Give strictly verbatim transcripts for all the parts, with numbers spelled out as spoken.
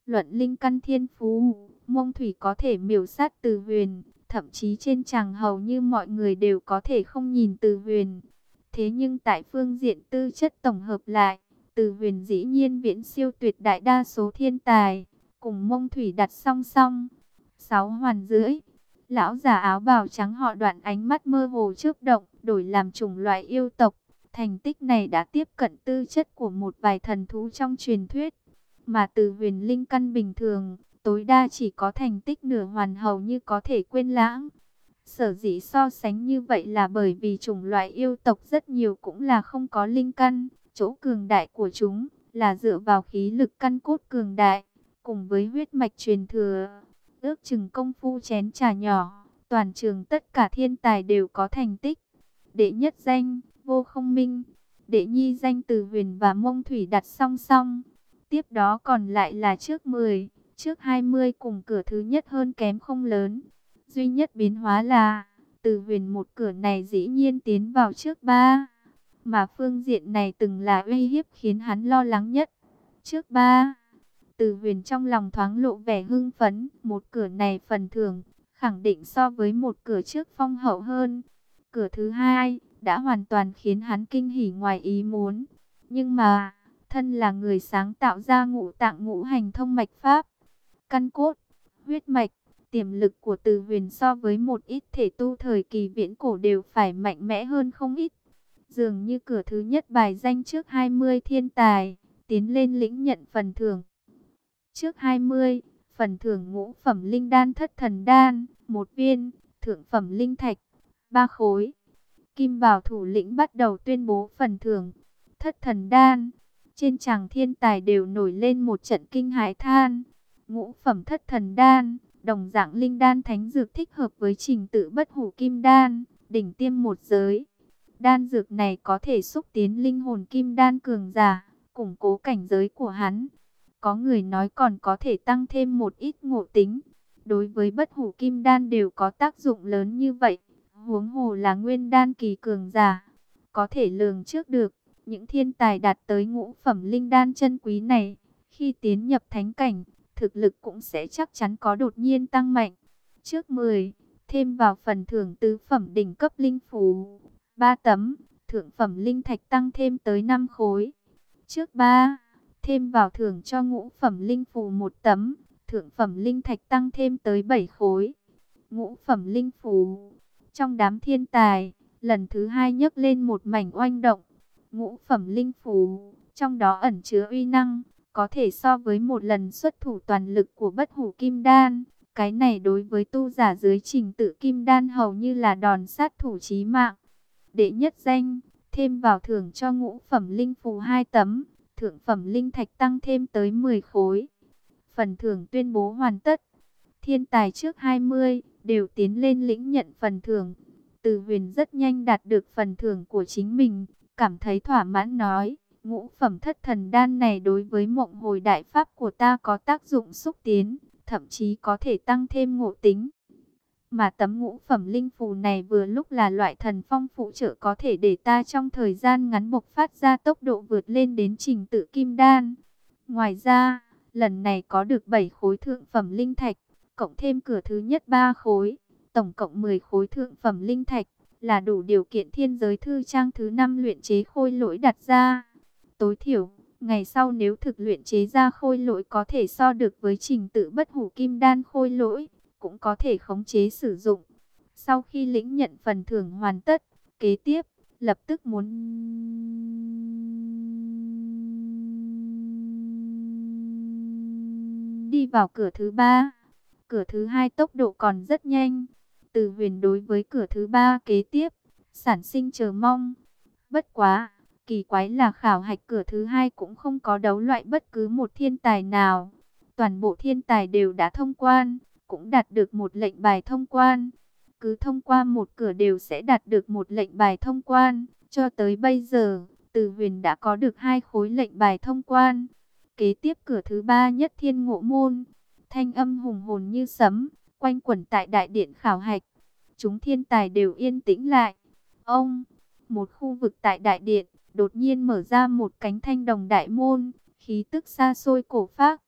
Luận linh căn thiên phú, Mông Thủy có thể miểu sát Từ Huyền, thậm chí trên chàng hầu như mọi người đều có thể không nhìn Từ Huyền. Thế nhưng tại phương diện tư chất tổng hợp lại, Từ Huyền dĩ nhiên viễn siêu tuyệt đại đa số thiên tài, cùng Mông Thủy đặt song song. Sáu hoàn rưỡi, lão già áo bào trắng họ Đoạn ánh mắt mơ hồ chớp động, đổi làm chủng loại yêu tộc. Thành tích này đã tiếp cận tư chất của một vài thần thú trong truyền thuyết. Mà Từ Huyền linh căn bình thường, tối đa chỉ có thành tích nửa hoàn hầu như có thể quên lãng. Sở dĩ so sánh như vậy là bởi vì chủng loại yêu tộc rất nhiều cũng là không có linh căn. Chỗ cường đại của chúng là dựa vào khí lực căn cốt cường đại, cùng với huyết mạch truyền thừa. Ước chừng công phu chén trà nhỏ, toàn trường tất cả thiên tài đều có thành tích. Đệ nhất danh, Vô Không Minh. Đệ nhị danh Từ Huyền và Mông Thủy đặt song song. Tiếp đó còn lại là trước mười, trước hai mươi cùng cửa thứ nhất hơn kém không lớn. Duy nhất biến hóa là, Từ Huyền một cửa này dĩ nhiên tiến vào trước ba. Mà phương diện này từng là uy hiếp khiến hắn lo lắng nhất. Trước ba, Từ Huyền trong lòng thoáng lộ vẻ hưng phấn. Một cửa này phần thưởng, khẳng định so với một cửa trước phong hậu hơn. Cửa thứ hai, đã hoàn toàn khiến hắn kinh hỉ ngoài ý muốn. Nhưng mà, thân là người sáng tạo ra ngũ tạng ngũ hành thông mạch pháp, căn cốt, huyết mạch, tiềm lực của Từ Huyền so với một ít thể tu thời kỳ viễn cổ đều phải mạnh mẽ hơn không ít. Dường như cửa thứ nhất bài danh trước hai mươi thiên tài, tiến lên lĩnh nhận phần thưởng. Trước hai mươi, phần thưởng ngũ phẩm linh đan thất thần đan, một viên, thượng phẩm linh thạch, ba khối. Kim Bảo thủ lĩnh bắt đầu tuyên bố phần thưởng. Thất thần đan, trên tràng thiên tài đều nổi lên một trận kinh hãi than. Ngũ phẩm thất thần đan, đồng dạng linh đan thánh dược thích hợp với trình tự bất hủ kim đan, đỉnh tiêm một giới. Đan dược này có thể xúc tiến linh hồn kim đan cường giả, củng cố cảnh giới của hắn. Có người nói còn có thể tăng thêm một ít ngộ tính. Đối với bất hủ kim đan đều có tác dụng lớn như vậy, huống hồ là nguyên đan kỳ cường giả. Có thể lường trước được, những thiên tài đạt tới ngũ phẩm linh đan chân quý này, khi tiến nhập thánh cảnh, thực lực cũng sẽ chắc chắn có đột nhiên tăng mạnh. Trước mười, thêm vào phần thưởng tứ phẩm đỉnh cấp linh phù, ba tấm, thượng phẩm linh thạch tăng thêm tới năm khối. Trước ba, thêm vào thưởng cho ngũ phẩm linh phù một tấm, thượng phẩm linh thạch tăng thêm tới bảy khối. Ngũ phẩm linh phù, trong đám thiên tài, lần thứ hai nhấc lên một mảnh oanh động. Ngũ phẩm linh phù, trong đó ẩn chứa uy năng, có thể so với một lần xuất thủ toàn lực của bất hủ kim đan. Cái này đối với tu giả dưới trình tự kim đan hầu như là đòn sát thủ chí mạng. Đệ nhất danh, thêm vào thưởng cho ngũ phẩm linh phù hai tấm, thượng phẩm linh thạch tăng thêm tới mười khối. Phần thưởng tuyên bố hoàn tất. Thiên tài trước hai mươi, đều tiến lên lĩnh nhận phần thưởng. Từ Huyền rất nhanh đạt được phần thưởng của chính mình, cảm thấy thỏa mãn nói, ngũ phẩm thất thần đan này đối với mộng hồi đại pháp của ta có tác dụng xúc tiến, thậm chí có thể tăng thêm ngộ tính. Mà tấm ngũ phẩm linh phù này vừa lúc là loại thần phong phụ trợ có thể để ta trong thời gian ngắn bộc phát ra tốc độ vượt lên đến trình tự kim đan. Ngoài ra, lần này có được bảy khối thượng phẩm linh thạch, cộng thêm cửa thứ nhất ba khối, tổng cộng mười khối thượng phẩm linh thạch, là đủ điều kiện thiên giới thư trang thứ năm luyện chế khôi lỗi đặt ra. Tối thiểu, ngày sau nếu thực luyện chế ra khôi lỗi có thể so được với trình tự bất hủ kim đan khôi lỗi, cũng có thể khống chế sử dụng. Sau khi lĩnh nhận phần thưởng hoàn tất, kế tiếp, lập tức muốn đi vào cửa thứ ba. Cửa thứ hai tốc độ còn rất nhanh. Từ Huyền đối với cửa thứ ba kế tiếp, sản sinh chờ mong. Bất quá, kỳ quái là khảo hạch cửa thứ hai cũng không có đấu loại bất cứ một thiên tài nào. Toàn bộ thiên tài đều đã thông quan, cũng đạt được một lệnh bài thông quan. Cứ thông qua một cửa đều sẽ đạt được một lệnh bài thông quan. Cho tới bây giờ, Từ Huyền đã có được hai khối lệnh bài thông quan. Kế tiếp cửa thứ ba nhất thiên ngộ môn. Thanh âm hùng hồn như sấm, quanh quẩn tại đại điện khảo hạch. Chúng thiên tài đều yên tĩnh lại. Ông, một khu vực tại đại điện, đột nhiên mở ra một cánh thanh đồng đại môn, khí tức xa xôi cổ phác.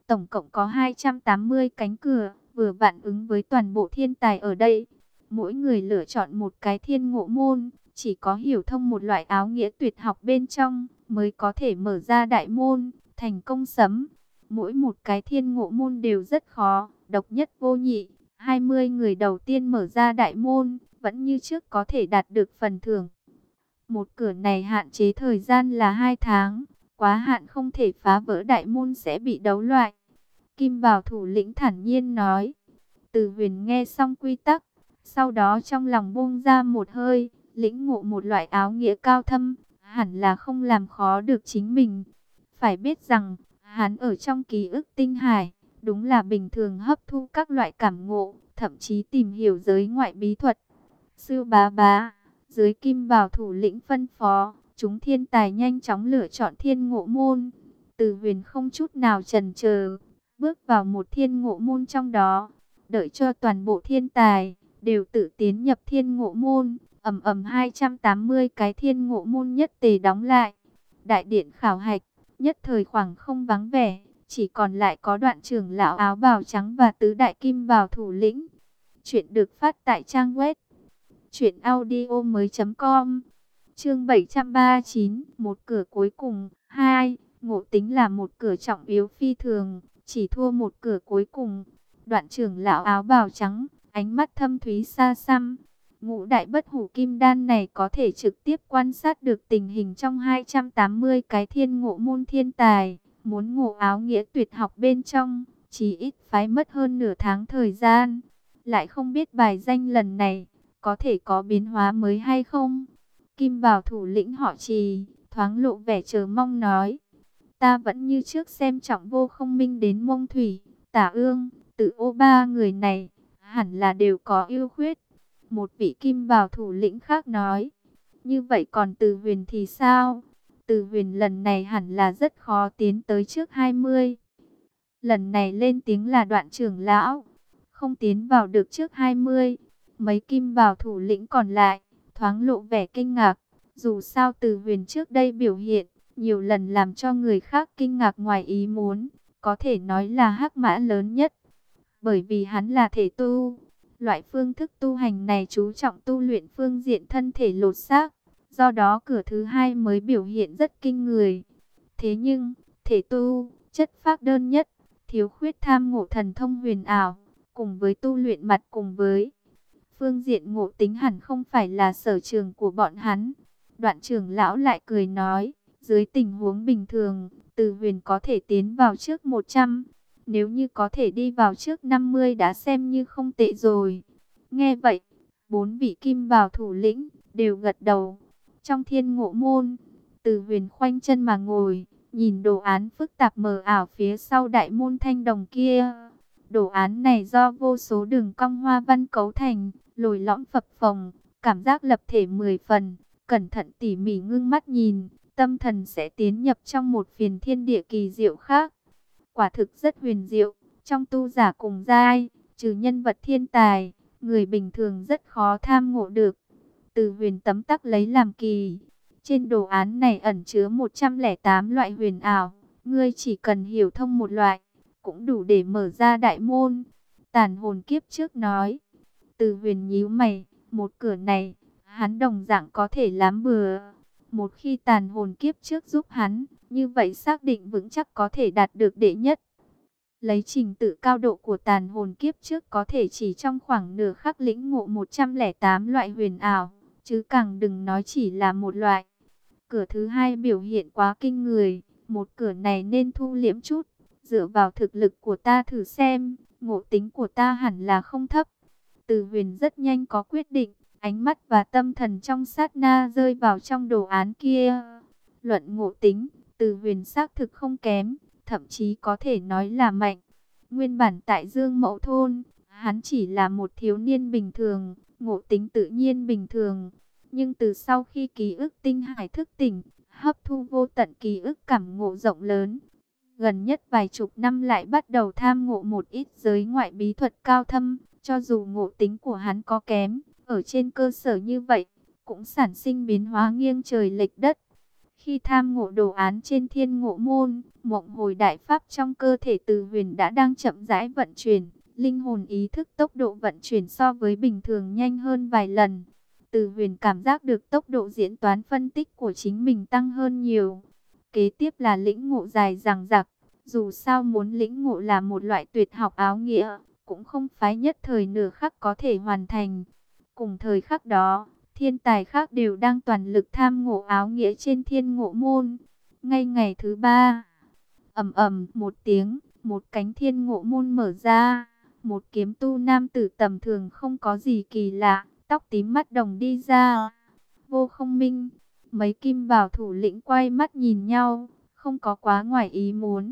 Tổng cộng có hai trăm tám mươi cánh cửa, vừa vặn ứng với toàn bộ thiên tài ở đây. Mỗi người lựa chọn một cái thiên ngộ môn, chỉ có hiểu thông một loại áo nghĩa tuyệt học bên trong, mới có thể mở ra đại môn, thành công sấm. Mỗi một cái thiên ngộ môn đều rất khó, độc nhất vô nhị. hai mươi người đầu tiên mở ra đại môn, vẫn như trước có thể đạt được phần thưởng. Một cửa này hạn chế thời gian là hai tháng, quá hạn không thể phá vỡ đại môn sẽ bị đấu loại. Kim Bào thủ lĩnh thản nhiên nói. Từ Huyền nghe xong quy tắc, sau đó trong lòng buông ra một hơi, lĩnh ngộ một loại áo nghĩa cao thâm, hẳn là không làm khó được chính mình. Phải biết rằng, hắn ở trong ký ức tinh hải, đúng là bình thường hấp thu các loại cảm ngộ, thậm chí tìm hiểu giới ngoại bí thuật. Sư bá bá, dưới Kim Bào thủ lĩnh phân phó, chúng thiên tài nhanh chóng lựa chọn thiên ngộ môn. Từ Huyền không chút nào chần chờ, bước vào một thiên ngộ môn trong đó, đợi cho toàn bộ thiên tài đều tự tiến nhập thiên ngộ môn, ầm ầm hai trăm tám mươi cái thiên ngộ môn nhất tề đóng lại. Đại điện khảo hạch, nhất thời khoảng không vắng vẻ, chỉ còn lại có Đoạn trưởng lão áo bào trắng và tứ đại Kim Bào thủ lĩnh. Chuyện được phát tại trang web truyện audio mới chấm com. Chương bảy trăm ba mươi chín, một cửa cuối cùng. Hai, ngộ tính là một cửa trọng yếu phi thường, chỉ thua một cửa cuối cùng. Đoạn trưởng lão áo bào trắng, ánh mắt thâm thúy xa xăm. Ngũ đại bất hủ kim đan này có thể trực tiếp quan sát được tình hình trong hai trăm tám mươi cái thiên ngộ môn thiên tài. Muốn ngộ áo nghĩa tuyệt học bên trong, chỉ ít phải mất hơn nửa tháng thời gian. Lại không biết bài danh lần này có thể có biến hóa mới hay không. Kim Bào thủ lĩnh họ Trì, thoáng lộ vẻ chờ mong nói. Ta vẫn như trước xem trọng Vô Không Minh đến Mông Thủy, Tả Ương, Tự Ô ba người này, hẳn là đều có ưu khuyết. Một vị Kim Bào thủ lĩnh khác nói. Như vậy còn Từ Huyền thì sao? Từ Huyền lần này hẳn là rất khó tiến tới trước hai mươi. Lần này lên tiếng là Đoạn trưởng lão, không tiến vào được trước hai mươi. Mấy Kim Bào thủ lĩnh còn lại thoáng lộ vẻ kinh ngạc. Dù sao Từ Huyền trước đây biểu hiện nhiều lần làm cho người khác kinh ngạc ngoài ý muốn, có thể nói là hắc mã lớn nhất. Bởi vì hắn là thể tu, loại phương thức tu hành này chú trọng tu luyện phương diện thân thể lột xác, do đó cửa thứ hai mới biểu hiện rất kinh người. Thế nhưng, thể tu, chất phác đơn nhất, thiếu khuyết tham ngộ thần thông huyền ảo, cùng với tu luyện mặt cùng với phương diện ngộ tính hẳn không phải là sở trường của bọn hắn. Đoạn trưởng lão lại cười nói, dưới tình huống bình thường, Từ Huyền có thể tiến vào trước một trăm. Nếu như có thể đi vào trước năm mươi đã xem như không tệ rồi. Nghe vậy, bốn vị Kim Bào thủ lĩnh đều gật đầu. Trong thiên ngộ môn, Từ Huyền khoanh chân mà ngồi, nhìn đồ án phức tạp mờ ảo phía sau đại môn thanh đồng kia. Đồ án này do vô số đường cong hoa văn cấu thành, lồi lõm phập phồng, cảm giác lập thể mười phần. Cẩn thận tỉ mỉ ngưng mắt nhìn, tâm thần sẽ tiến nhập trong một phiền thiên địa kỳ diệu khác. Quả thực rất huyền diệu, trong tu giả cùng giai, trừ nhân vật thiên tài, người bình thường rất khó tham ngộ được. Từ Huyền tấm tắc lấy làm kỳ. Trên đồ án này ẩn chứa một trăm lẻ tám loại huyền ảo, ngươi chỉ cần hiểu thông một loại, cũng đủ để mở ra đại môn. Tàn hồn kiếp trước nói. Từ Huyền nhíu mày, một cửa này, hắn đồng dạng có thể lám bừa. Một khi tàn hồn kiếp trước giúp hắn, như vậy xác định vững chắc có thể đạt được đệ nhất. Lấy trình tự cao độ của tàn hồn kiếp trước có thể chỉ trong khoảng nửa khắc lĩnh ngộ một trăm lẻ tám loại huyền ảo, chứ càng đừng nói chỉ là một loại. Cửa thứ hai biểu hiện quá kinh người, một cửa này nên thu liễm chút, dựa vào thực lực của ta thử xem, ngộ tính của ta hẳn là không thấp. Từ Huyền rất nhanh có quyết định, ánh mắt và tâm thần trong sát na rơi vào trong đồ án kia. Luận ngộ tính, Từ Huyền xác thực không kém, thậm chí có thể nói là mạnh. Nguyên bản tại Dương Mẫu Thôn, hắn chỉ là một thiếu niên bình thường, ngộ tính tự nhiên bình thường. Nhưng từ sau khi ký ức tinh hải thức tỉnh, hấp thu vô tận ký ức cảm ngộ rộng lớn, gần nhất vài chục năm lại bắt đầu tham ngộ một ít giới ngoại bí thuật cao thâm. Cho dù ngộ tính của hắn có kém, ở trên cơ sở như vậy, cũng sản sinh biến hóa nghiêng trời lệch đất. Khi tham ngộ đồ án trên thiên ngộ môn, mộng hồi đại pháp trong cơ thể Từ Huyền đã đang chậm rãi vận chuyển. Linh hồn ý thức tốc độ vận chuyển so với bình thường nhanh hơn vài lần. Từ Huyền cảm giác được tốc độ diễn toán phân tích của chính mình tăng hơn nhiều. Kế tiếp là lĩnh ngộ dài dằng dặc. Dù sao muốn lĩnh ngộ là một loại tuyệt học áo nghĩa, cũng không phải nhất thời nửa khắc có thể hoàn thành. Cùng thời khắc đó, thiên tài khác đều đang toàn lực tham ngộ áo nghĩa trên thiên ngộ môn. Ngay ngày thứ ba, ầm ầm một tiếng, một cánh thiên ngộ môn mở ra. Một kiếm tu nam tử tầm thường không có gì kỳ lạ, tóc tím mắt đồng đi ra. Vô Không Minh, mấy kim bảo thủ lĩnh quay mắt nhìn nhau, không có quá ngoài ý muốn.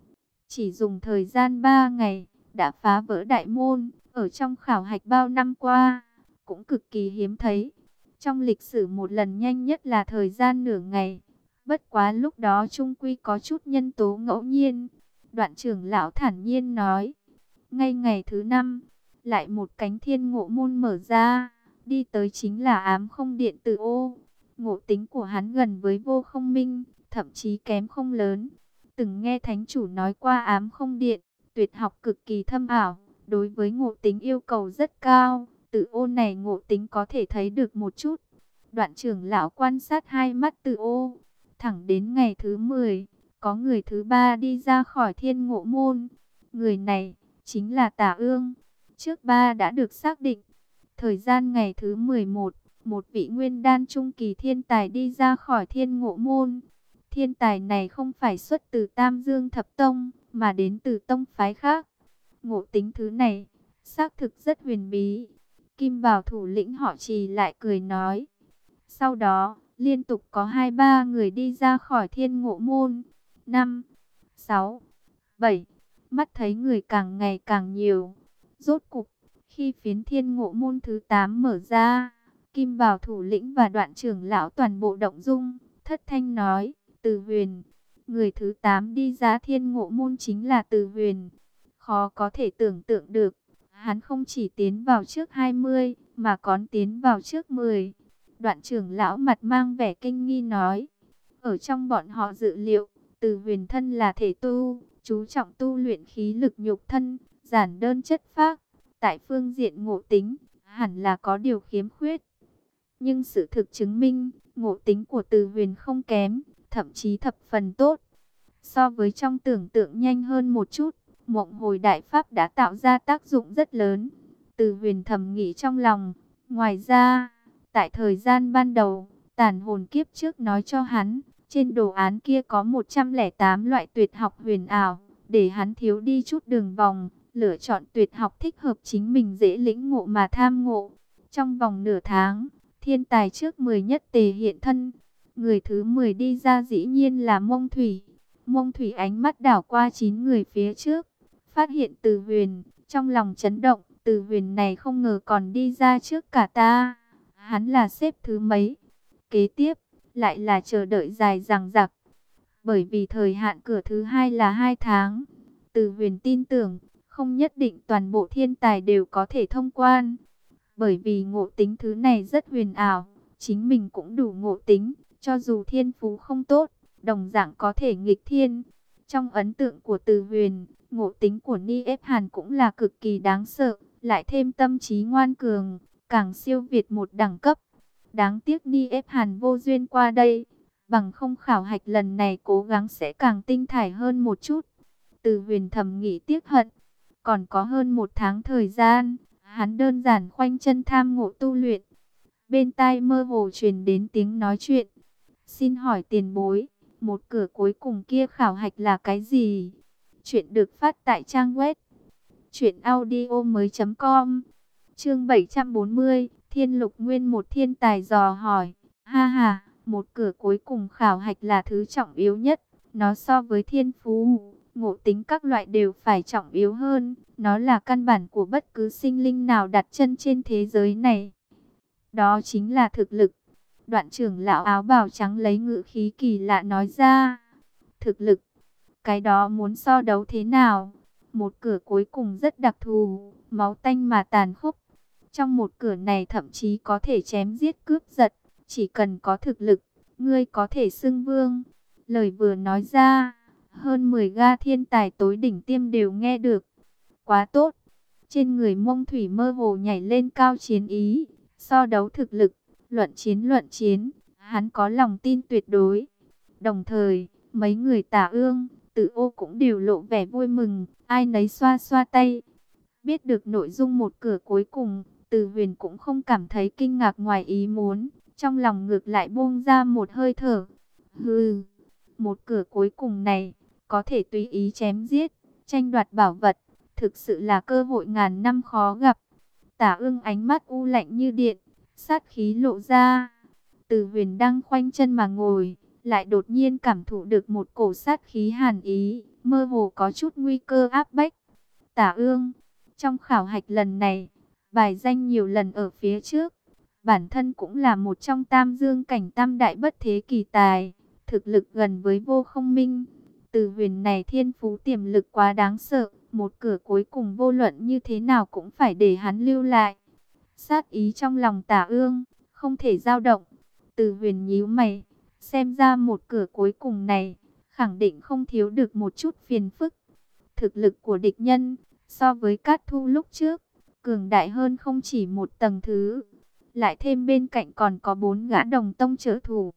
Chỉ dùng thời gian ba ngày, đã phá vỡ đại môn, ở trong khảo hạch bao năm qua, cũng cực kỳ hiếm thấy. Trong lịch sử một lần nhanh nhất là thời gian nửa ngày, bất quá lúc đó trung quy có chút nhân tố ngẫu nhiên. Đoạn trưởng lão thản nhiên nói, ngay ngày thứ năm, lại một cánh thiên ngộ môn mở ra, đi tới chính là ám không điện tử ô. Ngộ tính của hắn gần với Vô Không Minh, thậm chí kém không lớn. Từng nghe thánh chủ nói qua ám không điện, tuyệt học cực kỳ thâm ảo, đối với ngộ tính yêu cầu rất cao. Tử ô này ngộ tính có thể thấy được một chút. Đoạn trưởng lão quan sát hai mắt Tử ô, thẳng đến ngày thứ mười, có người thứ ba đi ra khỏi thiên ngộ môn. Người này chính là Tả Ương, trước ba đã được xác định. Thời gian ngày thứ mười một, một vị nguyên đan trung kỳ thiên tài đi ra khỏi thiên ngộ môn. Thiên tài này không phải xuất từ Tam Dương Thập Tông, mà đến từ tông phái khác. Ngộ tính thứ này, xác thực rất huyền bí. Kim Bảo thủ lĩnh họ Trì lại cười nói. Sau đó, liên tục có hai ba người đi ra khỏi thiên ngộ môn. Năm, sáu, bảy, mắt thấy người càng ngày càng nhiều. Rốt cục, khi phiến thiên ngộ môn thứ tám mở ra, Kim Bảo thủ lĩnh và đoạn trưởng lão toàn bộ động dung, thất thanh nói, Từ Huyền. Người thứ tám đi ra thiên ngộ môn chính là Từ Huyền. Khó có thể tưởng tượng được, hắn không chỉ tiến vào trước hai mươi, mà còn tiến vào trước mười. Đoạn trưởng lão mặt mang vẻ kinh nghi nói, ở trong bọn họ dự liệu, Từ Huyền thân là thể tu, chú trọng tu luyện khí lực nhục thân, giản đơn chất phác. Tại phương diện ngộ tính, hẳn là có điều khiếm khuyết. Nhưng sự thực chứng minh, ngộ tính của Từ Huyền không kém, thậm chí thập phần tốt. So với trong tưởng tượng nhanh hơn một chút, mộng hồi đại pháp đã tạo ra tác dụng rất lớn. Từ Huyền thầm nghĩ trong lòng. Ngoài ra, tại thời gian ban đầu, tàn hồn kiếp trước nói cho hắn, trên đồ án kia có một trăm lẻ tám loại tuyệt học huyền ảo, để hắn thiếu đi chút đường vòng, lựa chọn tuyệt học thích hợp chính mình dễ lĩnh ngộ mà tham ngộ. Trong vòng nửa tháng, thiên tài trước mười nhất tề hiện thân. Người thứ mười đi ra dĩ nhiên là Mông Thủy. Mông Thủy ánh mắt đảo qua chín người phía trước, phát hiện Từ Huyền, trong lòng chấn động. Từ Huyền này không ngờ còn đi ra trước cả ta. Hắn là xếp thứ mấy? Kế tiếp, lại là chờ đợi dài dằng dặc. Bởi vì thời hạn cửa thứ hai là hai tháng. Từ Huyền tin tưởng, không nhất định toàn bộ thiên tài đều có thể thông quan. Bởi vì ngộ tính thứ này rất huyền ảo, chính mình cũng đủ ngộ tính, cho dù thiên phú không tốt, đồng dạng có thể nghịch thiên. Trong ấn tượng của Từ Huyền, ngộ tính của Ni Ép Hàn cũng là cực kỳ đáng sợ, lại thêm tâm trí ngoan cường, càng siêu việt một đẳng cấp. Đáng tiếc Ni Ép Hàn vô duyên qua đây, bằng không khảo hạch lần này cố gắng sẽ càng tinh thải hơn một chút. Từ Huyền thầm nghĩ tiếc hận, còn có hơn một tháng thời gian, hắn đơn giản khoanh chân tham ngộ tu luyện. Bên tai mơ hồ truyền đến tiếng nói chuyện. Xin hỏi tiền bối, một cửa cuối cùng kia khảo hạch là cái gì? Chuyện được phát tại trang web truyện audio mới chấm com. Chương bảy trăm bốn mươi, Thiên Lục Nguyên một thiên tài dò hỏi. Ha ha, một cửa cuối cùng khảo hạch là thứ trọng yếu nhất. Nó so với thiên phú, ngộ tính các loại đều phải trọng yếu hơn. Nó là căn bản của bất cứ sinh linh nào đặt chân trên thế giới này. Đó chính là thực lực. Đoạn trưởng lão áo bào trắng lấy ngữ khí kỳ lạ nói ra. Thực lực, cái đó muốn so đấu thế nào? Một cửa cuối cùng rất đặc thù, máu tanh mà tàn khốc. Trong một cửa này thậm chí có thể chém giết cướp giật, chỉ cần có thực lực, ngươi có thể xưng vương. Lời vừa nói ra, hơn mười ga thiên tài tối đỉnh tiêm đều nghe được. Quá tốt. Trên người Mông Thủy mơ hồ nhảy lên cao chiến ý, so đấu thực lực, luận chiến luận chiến, hắn có lòng tin tuyệt đối. Đồng thời, mấy người Tả Ương, Tử Ô cũng đều lộ vẻ vui mừng, ai nấy xoa xoa tay. Biết được nội dung một cửa cuối cùng, Từ Huyền cũng không cảm thấy kinh ngạc ngoài ý muốn, trong lòng ngược lại buông ra một hơi thở. Hừ, một cửa cuối cùng này, có thể tùy ý chém giết, tranh đoạt bảo vật, thực sự là cơ hội ngàn năm khó gặp. Tả Ương ánh mắt u lạnh như điện, sát khí lộ ra. Từ Huyền đang khoanh chân mà ngồi, lại đột nhiên cảm thụ được một cổ sát khí hàn ý, mơ hồ có chút nguy cơ áp bách. Tả Ương, trong khảo hạch lần này, bài danh nhiều lần ở phía trước, bản thân cũng là một trong tam dương cảnh tam đại bất thế kỳ tài, thực lực gần với Vô Không Minh. Từ Huyền này thiên phú tiềm lực quá đáng sợ, một cửa cuối cùng vô luận như thế nào cũng phải để hắn lưu lại. Sát ý trong lòng Tả Ương, không thể dao động. Từ Huyền nhíu mày, xem ra một cửa cuối cùng này, khẳng định không thiếu được một chút phiền phức. Thực lực của địch nhân, so với Cát Thu lúc trước, cường đại hơn không chỉ một tầng thứ. Lại thêm bên cạnh còn có bốn gã đồng tông trợ thủ.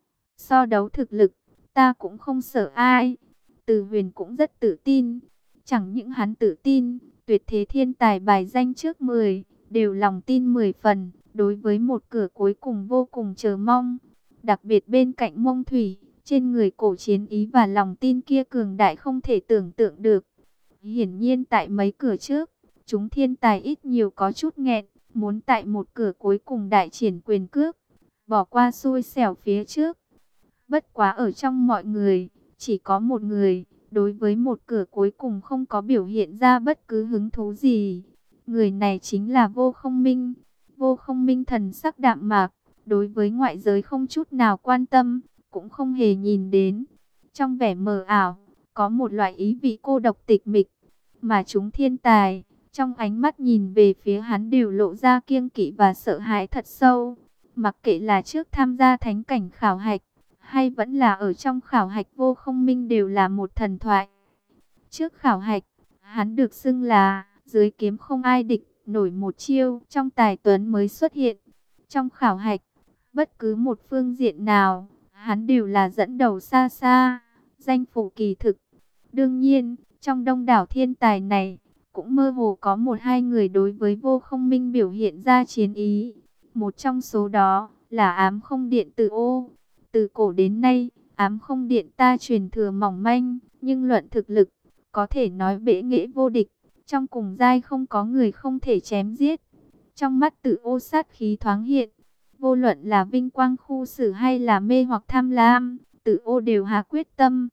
So đấu thực lực, ta cũng không sợ ai. Từ Huyền cũng rất tự tin. Chẳng những hắn tự tin, tuyệt thế thiên tài bài danh trước mười, đều lòng tin mười phần, đối với một cửa cuối cùng vô cùng chờ mong. Đặc biệt bên cạnh Mông Thủy, trên người cổ chiến ý và lòng tin kia cường đại không thể tưởng tượng được. Hiển nhiên tại mấy cửa trước, chúng thiên tài ít nhiều có chút nghẹn, muốn tại một cửa cuối cùng đại triển quyền cước, bỏ qua xui xẻo phía trước. Bất quá ở trong mọi người, chỉ có một người, đối với một cửa cuối cùng không có biểu hiện ra bất cứ hứng thú gì. Người này chính là Vô Không Minh. Vô Không Minh thần sắc đạm mạc, đối với ngoại giới không chút nào quan tâm, cũng không hề nhìn đến. Trong vẻ mờ ảo, có một loại ý vị cô độc tịch mịch, mà chúng thiên tài, trong ánh mắt nhìn về phía hắn đều lộ ra kiêng kỵ và sợ hãi thật sâu. Mặc kệ là trước tham gia thánh cảnh khảo hạch, hay vẫn là ở trong khảo hạch, Vô Không Minh đều là một thần thoại. Trước khảo hạch, hắn được xưng là dưới kiếm không ai địch nổi một chiêu, trong tài tuấn mới xuất hiện. Trong khảo hạch, bất cứ một phương diện nào, hắn đều là dẫn đầu xa xa, danh phủ kỳ thực. Đương nhiên, trong đông đảo thiên tài này, cũng mơ hồ có một hai người đối với Vô Không Minh biểu hiện ra chiến ý. Một trong số đó là Ám Không Điện Tử Ô. Từ cổ đến nay, Ám Không Điện ta truyền thừa mỏng manh, nhưng luận thực lực, có thể nói bệ nghệ vô địch. Trong cùng giai không có người không thể chém giết. Trong mắt Tử Ô sát khí thoáng hiện. Vô luận là vinh quang khu xử hay là mê hoặc tham lam, Tử Ô đều hạ quyết tâm.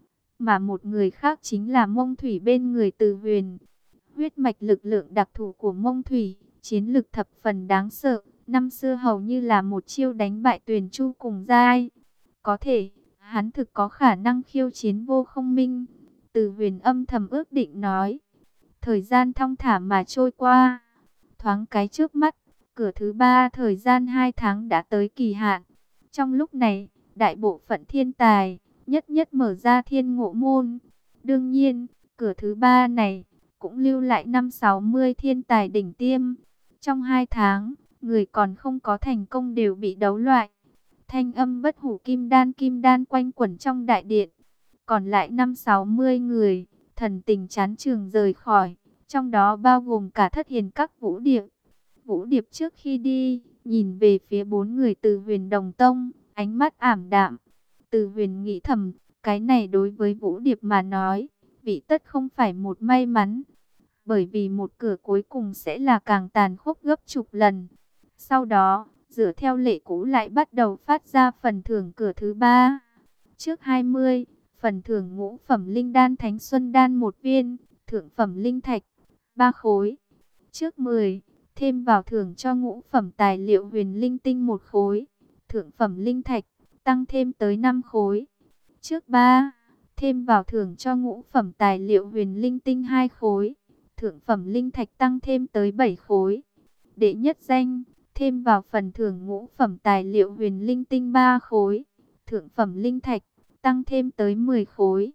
Mà một người khác chính là Mông Thủy bên người Từ Huyền. Huyết mạch lực lượng đặc thù của Mông Thủy, chiến lực thập phần đáng sợ. Năm xưa hầu như là một chiêu đánh bại Tuyền Chu cùng giai. Có thể, hắn thực có khả năng khiêu chiến Vô Không Minh. Từ Huyền âm thầm ước định nói. Thời gian thong thả mà trôi qua. Thoáng cái trước mắt, cửa thứ ba thời gian hai tháng đã tới kỳ hạn. Trong lúc này, đại bộ phận thiên tài, nhất nhất mở ra thiên ngộ môn. Đương nhiên, cửa thứ ba này, cũng lưu lại năm sáu mươi thiên tài đỉnh tiêm. Trong hai tháng, người còn không có thành công đều bị đấu loại. Thanh âm bất hủ kim đan kim đan quanh quẩn trong đại điện. Còn lại năm sáu mươi người, thần tình chán trường rời khỏi. Trong đó bao gồm cả Thất Hiền các Vũ Điệp. Vũ Điệp trước khi đi, nhìn về phía bốn người Từ Huyền đồng tông, ánh mắt ảm đạm. Từ Huyền nghĩ thầm, cái này đối với Vũ Điệp mà nói, vị tất không phải một may mắn. Bởi vì một cửa cuối cùng sẽ là càng tàn khốc gấp chục lần. Sau đó, dựa theo lệ cũ lại bắt đầu phát ra phần thưởng cửa thứ ba. Trước hai mươi, phần thưởng ngũ phẩm linh đan Thánh Xuân đan một viên, thượng phẩm linh thạch ba khối. Trước mười, thêm vào thưởng cho ngũ phẩm tài liệu huyền linh tinh một khối, thượng phẩm linh thạch tăng thêm tới năm khối. Trước ba, thêm vào thưởng cho ngũ phẩm tài liệu huyền linh tinh hai khối, thượng phẩm linh thạch tăng thêm tới bảy khối. Đệ nhất danh, thêm vào phần thưởng ngũ phẩm tài liệu huyền linh tinh ba khối, thượng phẩm linh thạch, tăng thêm tới mười khối.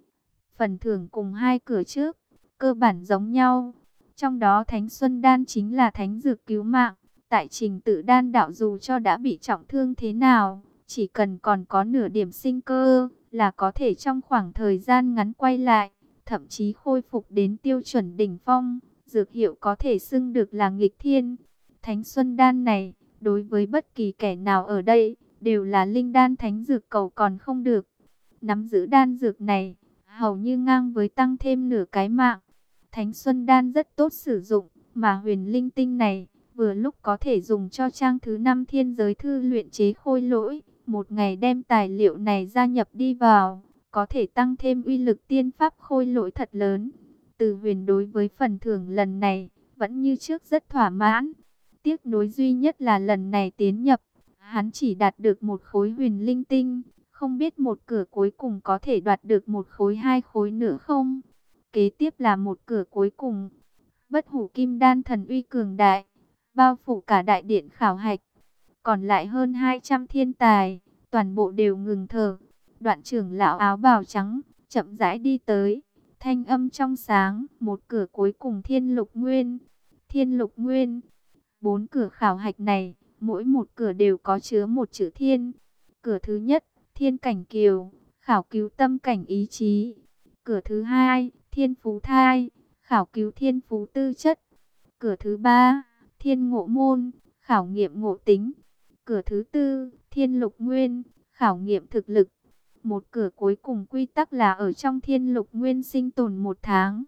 Phần thưởng cùng hai cửa trước, cơ bản giống nhau. Trong đó Thánh Xuân Đan chính là thánh dược cứu mạng. Tại trình tự đan đạo dù cho đã bị trọng thương thế nào, chỉ cần còn có nửa điểm sinh cơ, là có thể trong khoảng thời gian ngắn quay lại, thậm chí khôi phục đến tiêu chuẩn đỉnh phong. Dược hiệu có thể xưng được là nghịch thiên. Thánh Xuân Đan này, đối với bất kỳ kẻ nào ở đây, đều là linh đan thánh dược cầu còn không được. Nắm giữ đan dược này, hầu như ngang với tăng thêm nửa cái mạng. Thánh Xuân Đan rất tốt sử dụng, mà huyền linh tinh này, vừa lúc có thể dùng cho trang thứ năm thiên giới thư luyện chế khôi lỗi. Một ngày đem tài liệu này gia nhập đi vào, có thể tăng thêm uy lực tiên pháp khôi lỗi thật lớn. Từ huyền đối với phần thưởng lần này, vẫn như trước rất thỏa mãn. Tiếc nối duy nhất là lần này tiến nhập, hắn chỉ đạt được một khối huyền linh tinh. Không biết một cửa cuối cùng có thể đoạt được một khối hai khối nữa không? Kế tiếp là một cửa cuối cùng. Bất hủ kim đan thần uy cường đại, bao phủ cả đại điện khảo hạch. Còn lại hơn hai trăm thiên tài, toàn bộ đều ngừng thở. Đoạn trưởng lão áo bào trắng, chậm rãi đi tới. Thanh âm trong sáng, một cửa cuối cùng thiên lục nguyên. Thiên lục nguyên. Bốn cửa khảo hạch này, mỗi một cửa đều có chứa một chữ thiên. Cửa thứ nhất, thiên cảnh kiều, khảo cứu tâm cảnh ý chí. Cửa thứ hai, thiên phú thai, khảo cứu thiên phú tư chất. Cửa thứ ba, thiên ngộ môn, khảo nghiệm ngộ tính. Cửa thứ tư, thiên lục nguyên, khảo nghiệm thực lực. Một cửa cuối cùng quy tắc là ở trong thiên lục nguyên sinh tồn một tháng.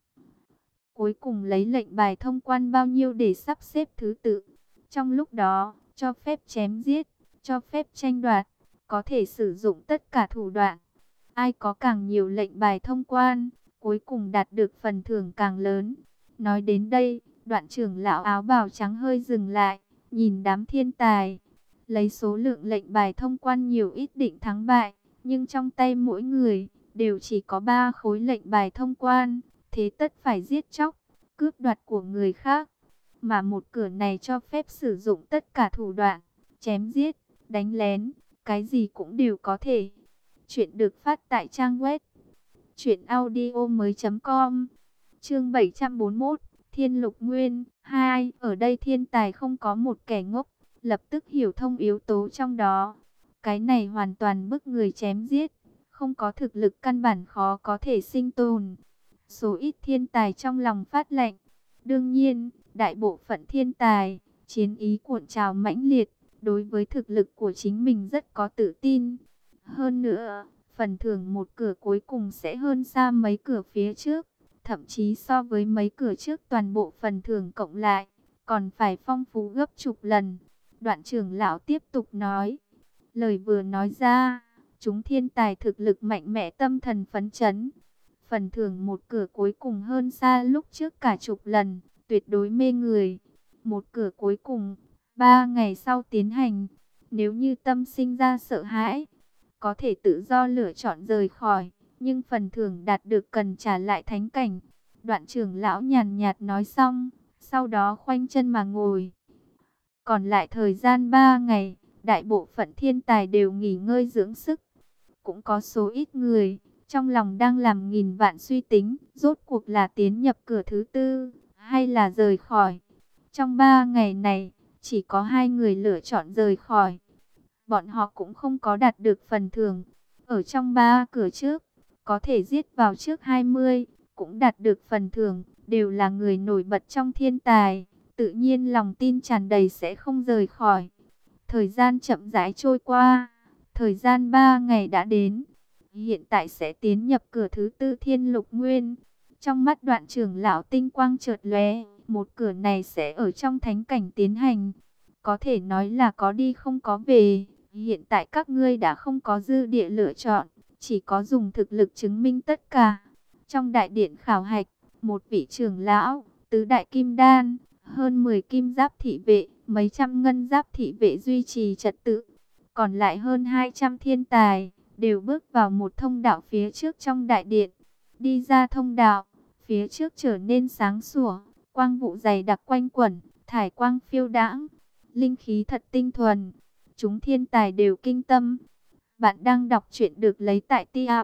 Cuối cùng lấy lệnh bài thông quan bao nhiêu để sắp xếp thứ tự. Trong lúc đó, cho phép chém giết, cho phép tranh đoạt, có thể sử dụng tất cả thủ đoạn. Ai có càng nhiều lệnh bài thông quan, cuối cùng đạt được phần thưởng càng lớn. Nói đến đây, đoạn trưởng lão áo bào trắng hơi dừng lại, nhìn đám thiên tài. Lấy số lượng lệnh bài thông quan nhiều ít định thắng bại, nhưng trong tay mỗi người đều chỉ có ba khối lệnh bài thông quan, thế tất phải giết chóc, cướp đoạt của người khác. Mà một cửa này cho phép sử dụng tất cả thủ đoạn, chém giết, đánh lén, cái gì cũng đều có thể. Chuyện được phát tại trang web truyện audio mới chấm com. Chương bảy trăm bốn mươi mốt, Thiên Lục Nguyên hai. Ở đây thiên tài không có một kẻ ngốc, lập tức hiểu thông yếu tố trong đó. Cái này hoàn toàn bức người chém giết, không có thực lực căn bản khó có thể sinh tồn. Số ít thiên tài trong lòng phát lạnh. Đương nhiên, đại bộ phận thiên tài, chiến ý cuộn trào mãnh liệt, đối với thực lực của chính mình rất có tự tin. Hơn nữa, phần thưởng một cửa cuối cùng sẽ hơn xa mấy cửa phía trước, thậm chí so với mấy cửa trước toàn bộ phần thưởng cộng lại, còn phải phong phú gấp chục lần. Đoạn trưởng lão tiếp tục nói, lời vừa nói ra, chúng thiên tài thực lực mạnh mẽ tâm thần phấn chấn. Phần thưởng một cửa cuối cùng hơn xa lúc trước cả chục lần, tuyệt đối mê người. Một cửa cuối cùng, ba ngày sau tiến hành, nếu như tâm sinh ra sợ hãi, có thể tự do lựa chọn rời khỏi, nhưng phần thưởng đạt được cần trả lại thánh cảnh. Đoạn trưởng lão nhàn nhạt nói xong, sau đó khoanh chân mà ngồi. Còn lại thời gian ba ngày, đại bộ phận thiên tài đều nghỉ ngơi dưỡng sức. Cũng có số ít người, trong lòng đang làm nghìn vạn suy tính, rốt cuộc là tiến nhập cửa thứ tư, hay là rời khỏi. Trong ba ngày này, chỉ có hai người lựa chọn rời khỏi. Bọn họ cũng không có đạt được phần thưởng. Ở trong ba cửa trước, có thể giết vào trước hai mươi, cũng đạt được phần thưởng, đều là người nổi bật trong thiên tài. Tự nhiên lòng tin tràn đầy sẽ không rời khỏi. Thời gian chậm rãi trôi qua, thời gian ba ngày đã đến. Hiện tại sẽ tiến nhập cửa thứ tư Thiên Lục Nguyên. Trong mắt đoạn trưởng lão tinh quang chợt lóe, một cửa này sẽ ở trong thánh cảnh tiến hành. Có thể nói là có đi không có về. Hiện tại các ngươi đã không có dư địa lựa chọn, chỉ có dùng thực lực chứng minh tất cả. Trong đại điện khảo hạch, một vị trưởng lão, tứ đại kim đan, hơn mười kim giáp thị vệ, mấy trăm ngân giáp thị vệ duy trì trật tự. Còn lại hơn hai trăm thiên tài, đều bước vào một thông đạo phía trước trong đại điện. Đi ra thông đạo, phía trước trở nên sáng sủa, quang vụ dày đặc quanh quẩn, thải quang phiêu đãng, linh khí thật tinh thuần. Chúng thiên tài đều kinh tâm. Bạn đang đọc truyện được lấy tại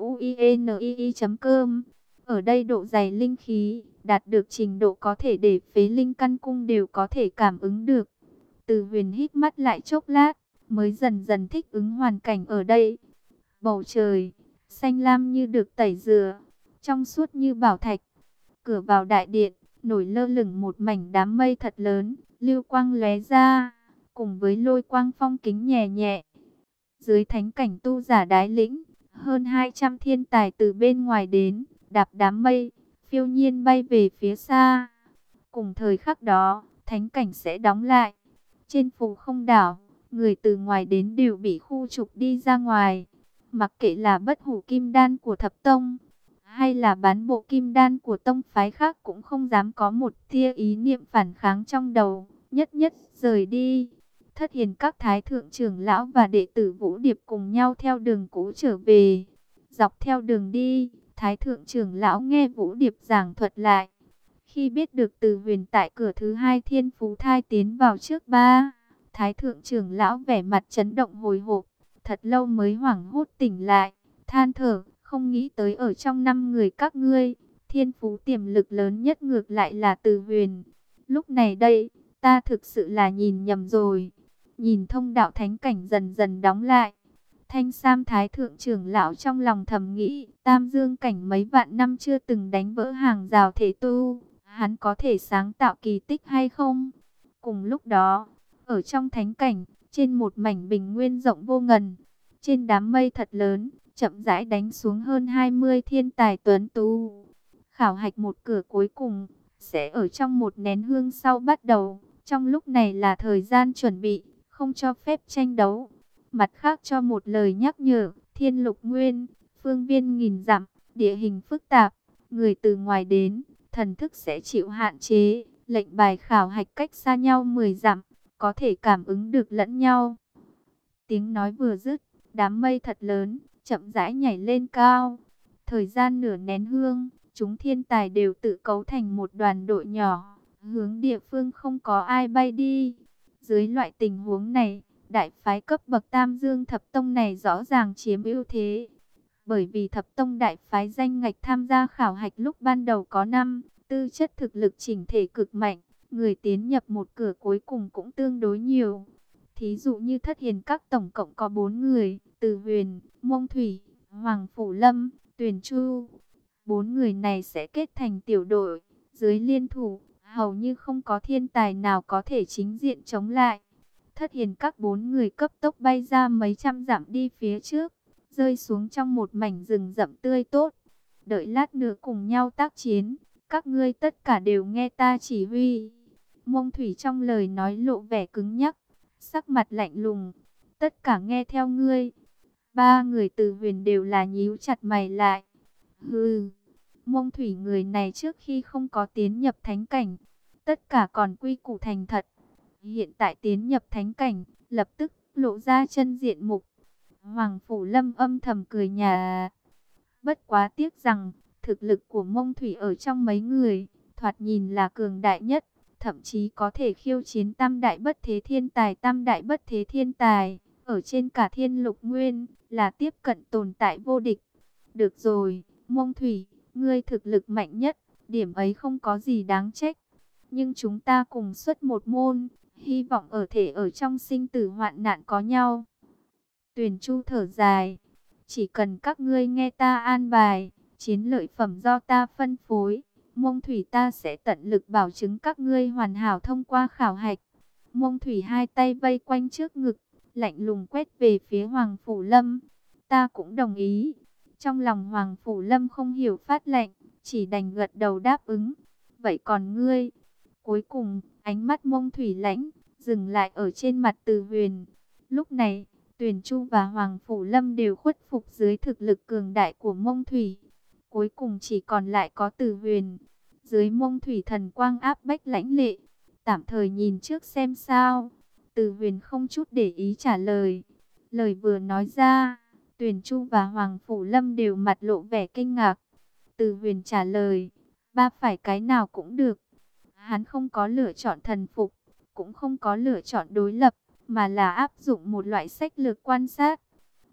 tauinii chấm com. Ở đây độ dày linh khí đạt được trình độ có thể để phế linh căn cung đều có thể cảm ứng được. Từ Huyền hít mắt lại chốc lát, mới dần dần thích ứng hoàn cảnh ở đây. Bầu trời xanh lam như được tẩy rửa, trong suốt như bảo thạch. Cửa vào đại điện nổi lơ lửng một mảnh đám mây thật lớn, lưu quang lóe ra, cùng với lôi quang phong kính nhẹ nhẹ. Dưới thánh cảnh tu giả đái lĩnh, hơn hai trăm thiên tài từ bên ngoài đến, đạp đám mây, phiêu nhiên bay về phía xa. Cùng thời khắc đó, thánh cảnh sẽ đóng lại. Trên phù không đảo, người từ ngoài đến đều bị khu trục đi ra ngoài. Mặc kệ là bất hủ kim đan của thập tông, hay là bán bộ kim đan của tông phái khác cũng không dám có một tia ý niệm phản kháng trong đầu, nhất nhất rời đi. Thất hiền các thái thượng trưởng lão và đệ tử Vũ Điệp cùng nhau theo đường cũ trở về. Dọc theo đường đi, thái thượng trưởng lão nghe Vũ Điệp giảng thuật lại. Khi biết được Từ Huyền tại cửa thứ hai thiên phú thai tiến vào trước ba, thái thượng trưởng lão vẻ mặt chấn động hồi hộp, thật lâu mới hoảng hốt tỉnh lại, than thở, không nghĩ tới ở trong năm người các ngươi, thiên phú tiềm lực lớn nhất ngược lại là Từ Huyền. Lúc này đây, ta thực sự là nhìn nhầm rồi. Nhìn thông đạo thánh cảnh dần dần đóng lại, Thanh Sam thái thượng trưởng lão trong lòng thầm nghĩ, Tam Dương cảnh mấy vạn năm chưa từng đánh vỡ hàng rào thể tu, hắn có thể sáng tạo kỳ tích hay không? Cùng lúc đó, ở trong thánh cảnh, trên một mảnh bình nguyên rộng vô ngần, trên đám mây thật lớn, chậm rãi đánh xuống hơn hai mươi thiên tài tuấn tú. Khảo hạch một cửa cuối cùng, sẽ ở trong một nén hương sau bắt đầu. Trong lúc này là thời gian chuẩn bị, không cho phép tranh đấu. Mặt khác cho một lời nhắc nhở, thiên lục nguyên, phương viên nghìn dặm, địa hình phức tạp, người từ ngoài đến, thần thức sẽ chịu hạn chế. Lệnh bài khảo hạch cách xa nhau mười dặm, có thể cảm ứng được lẫn nhau. Tiếng nói vừa dứt, đám mây thật lớn, chậm rãi nhảy lên cao. Thời gian nửa nén hương, chúng thiên tài đều tự cấu thành một đoàn đội nhỏ, hướng địa phương không có ai bay đi. Dưới loại tình huống này, đại phái cấp bậc Tam Dương thập tông này rõ ràng chiếm ưu thế. Bởi vì thập tông đại phái danh ngạch tham gia khảo hạch lúc ban đầu có năm, tư chất thực lực chỉnh thể cực mạnh, người tiến nhập một cửa cuối cùng cũng tương đối nhiều. Thí dụ như Thất Hiền các tổng cộng có bốn người, Từ Huyền, Mông Thủy, Hoàng Phủ Lâm, Tuyền Chu. Bốn người này sẽ kết thành tiểu đội, dưới liên thủ, hầu như không có thiên tài nào có thể chính diện chống lại. Thất Hiền các bốn người cấp tốc bay ra mấy trăm dặm đi phía trước, rơi xuống trong một mảnh rừng rậm tươi tốt. Đợi lát nữa cùng nhau tác chiến, các ngươi tất cả đều nghe ta chỉ huy. Mông Thủy trong lời nói lộ vẻ cứng nhắc, sắc mặt lạnh lùng. Tất cả nghe theo ngươi. Ba người Từ Huyền đều là nhíu chặt mày lại. Hừ, Mông Thủy người này trước khi không có tiến nhập thánh cảnh, tất cả còn quy củ thành thật. Hiện tại tiến nhập thánh cảnh, lập tức lộ ra chân diện mục. Hoàng Phủ Lâm âm thầm cười nhạt. Bất quá tiếc rằng, thực lực của Mông Thủy ở trong mấy người, thoạt nhìn là cường đại nhất, thậm chí có thể khiêu chiến tam đại bất thế thiên tài. Tam đại bất thế thiên tài, ở trên cả thiên lục nguyên, là tiếp cận tồn tại vô địch. Được rồi, Mông Thủy, ngươi thực lực mạnh nhất, điểm ấy không có gì đáng trách. Nhưng chúng ta cùng xuất một môn, hy vọng ở thể ở trong sinh tử hoạn nạn có nhau. Tuyền Chu thở dài, chỉ cần các ngươi nghe ta an bài, chiến lợi phẩm do ta phân phối, Mông Thủy ta sẽ tận lực bảo chứng các ngươi hoàn hảo thông qua khảo hạch. Mông Thủy hai tay vây quanh trước ngực, lạnh lùng quét về phía Hoàng Phủ Lâm. Ta cũng đồng ý. Trong lòng Hoàng Phủ Lâm không hiểu phát lệnh, chỉ đành gật đầu đáp ứng. Vậy còn ngươi? Cuối cùng, ánh mắt Mông Thủy lãnh, dừng lại ở trên mặt Từ Huyền. Lúc này, Tuyền Chu và Hoàng Phủ Lâm đều khuất phục dưới thực lực cường đại của Mông Thủy. Cuối cùng chỉ còn lại có Từ Huyền. Dưới Mông Thủy thần quang áp bách lãnh lệ, tạm thời nhìn trước xem sao. Từ Huyền không chút để ý trả lời. Lời vừa nói ra, Tuyền Chu và Hoàng Phủ Lâm đều mặt lộ vẻ kinh ngạc. Từ Huyền trả lời, ba phải cái nào cũng được. Hắn không có lựa chọn thần phục, cũng không có lựa chọn đối lập, mà là áp dụng một loại sách lược quan sát.